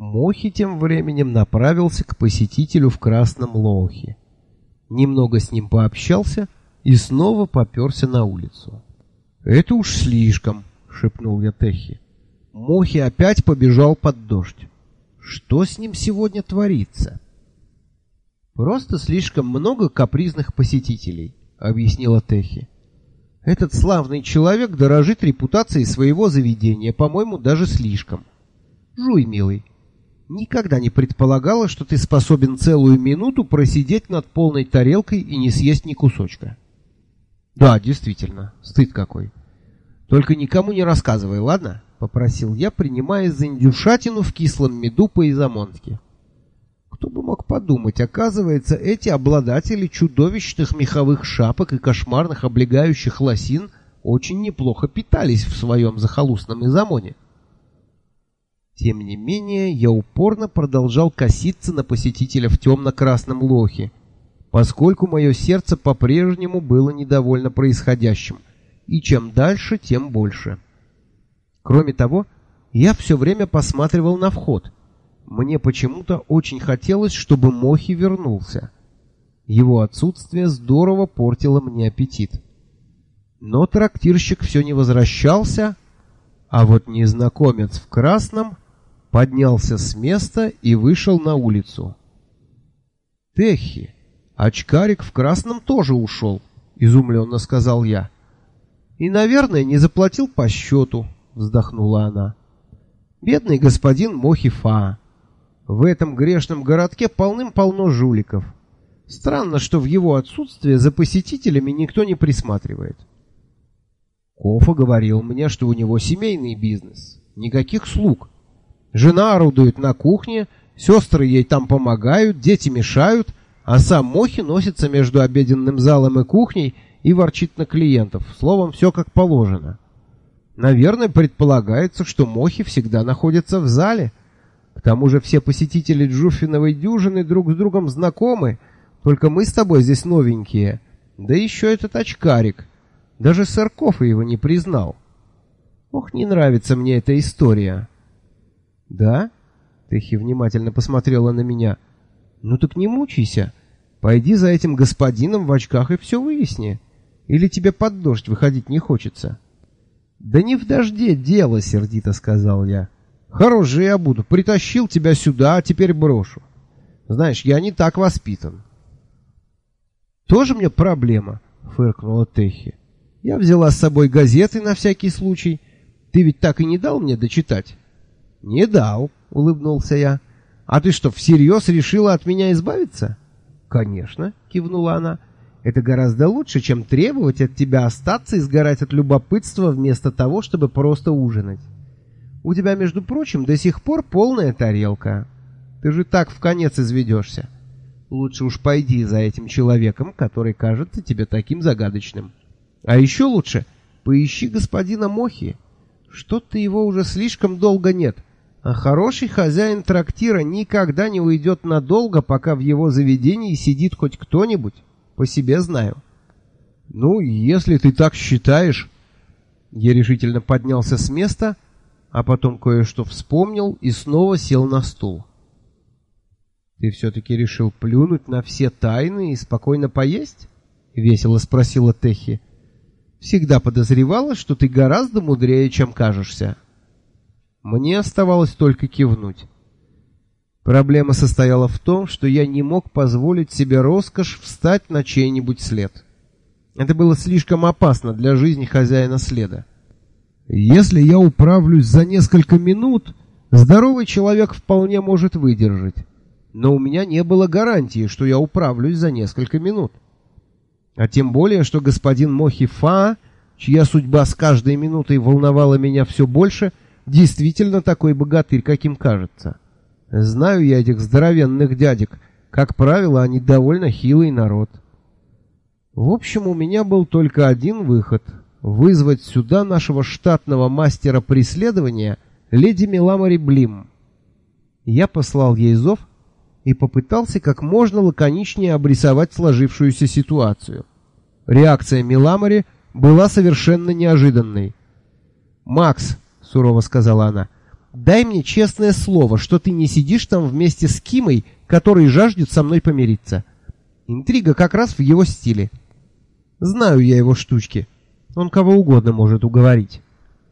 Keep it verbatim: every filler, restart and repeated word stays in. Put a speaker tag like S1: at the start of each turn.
S1: Мохи тем временем направился к посетителю в красном лохе. Немного с ним пообщался и снова попёрся на улицу. «Это уж слишком», — шепнул я Техи. Мохи опять побежал под дождь. Что с ним сегодня творится? «Просто слишком много капризных посетителей», — объяснила Техи. «Этот славный человек дорожит репутацией своего заведения, по-моему, даже слишком. Жуй, милый. Никогда не предполагала, что ты способен целую минуту просидеть над полной тарелкой и не съесть ни кусочка». «Да, действительно, стыд какой. Только никому не рассказывай, ладно?» — попросил я, принимая за индюшатину в кислом меду по-изамонски. Кто бы мог подумать, оказывается, эти обладатели чудовищных меховых шапок и кошмарных облегающих лосин очень неплохо питались в своем захолустном изамоне. Тем не менее, я упорно продолжал коситься на посетителя в темно-красном лохе, поскольку мое сердце по-прежнему было недовольно происходящим, и чем дальше, тем больше. Кроме того, я все время посматривал на вход. Мне почему-то очень хотелось, чтобы Мохи вернулся. Его отсутствие здорово портило мне аппетит. Но трактирщик все не возвращался, а вот незнакомец в красном поднялся с места и вышел на улицу. «Техи, очкарик в красном тоже ушел», — изумленно сказал я. «И, наверное, не заплатил по счету», — вздохнула она. «Бедный господин Мохи-Фа. В этом грешном городке полным-полно жуликов. Странно, что в его отсутствие за посетителями никто не присматривает». Кофа говорил мне, что у него семейный бизнес, никаких слуг. Жена орудует на кухне, сестры ей там помогают, дети мешают, а сам Мохи носится между обеденным залом и кухней и ворчит на клиентов. Словом, все как положено. Наверное, предполагается, что Мохи всегда находятся в зале. К тому же все посетители Джуффиновой дюжины друг с другом знакомы, только мы с тобой здесь новенькие. Да еще этот очкарик. Даже сэр Кофа его не признал. Ох, не нравится мне эта история. «Да?» — Техи внимательно посмотрела на меня. «Ну так не мучайся. Пойди за этим господином в очках и все выясни. Или тебе под дождь выходить не хочется?» «Да не в дожде дело», — сердито сказал я. «Хорош же я буду. Притащил тебя сюда, а теперь брошу. Знаешь, я не так воспитан». «Тоже мне проблема», — фыркнула Техи. «Я взяла с собой газеты на всякий случай. Ты ведь так и не дал мне дочитать?» «Не дал», — улыбнулся я. «А ты что, всерьез решила от меня избавиться?» «Конечно», — кивнула она. «Это гораздо лучше, чем требовать от тебя остаться и сгорать от любопытства вместо того, чтобы просто ужинать. У тебя, между прочим, до сих пор полная тарелка. Ты же так вконец изведешься. Лучше уж пойди за этим человеком, который кажется тебе таким загадочным. А еще лучше поищи господина Мохи. Что-то его уже слишком долго нет». А хороший хозяин трактира никогда не уйдет надолго, пока в его заведении сидит хоть кто-нибудь. По себе знаю. «Ну, если ты так считаешь...» Я решительно поднялся с места, а потом кое-что вспомнил и снова сел на стул. «Ты все-таки решил плюнуть на все тайны и спокойно поесть?» — весело спросила Техи. «Всегда подозревала, что ты гораздо мудрее, чем кажешься». Мне оставалось только кивнуть. Проблема состояла в том, что я не мог позволить себе роскошь встать на чей-нибудь след. Это было слишком опасно для жизни хозяина следа. Если я управлюсь за несколько минут, здоровый человек вполне может выдержать. Но у меня не было гарантии, что я управлюсь за несколько минут. А тем более, что господин Мохи-Фа, чья судьба с каждой минутой волновала меня все больше, действительно такой богатырь, каким кажется. Знаю я этих здоровенных дядек. Как правило, они довольно хилый народ. В общем, у меня был только один выход — вызвать сюда нашего штатного мастера преследования, леди Миламари Блим. Я послал ей зов и попытался как можно лаконичнее обрисовать сложившуюся ситуацию. Реакция Миламари была совершенно неожиданной. «Макс», — сурово сказала она, — дай мне честное слово, что ты не сидишь там вместе с Кимой, который жаждет со мной помириться. Интрига как раз в его стиле. Знаю я его штучки. Он кого угодно может уговорить.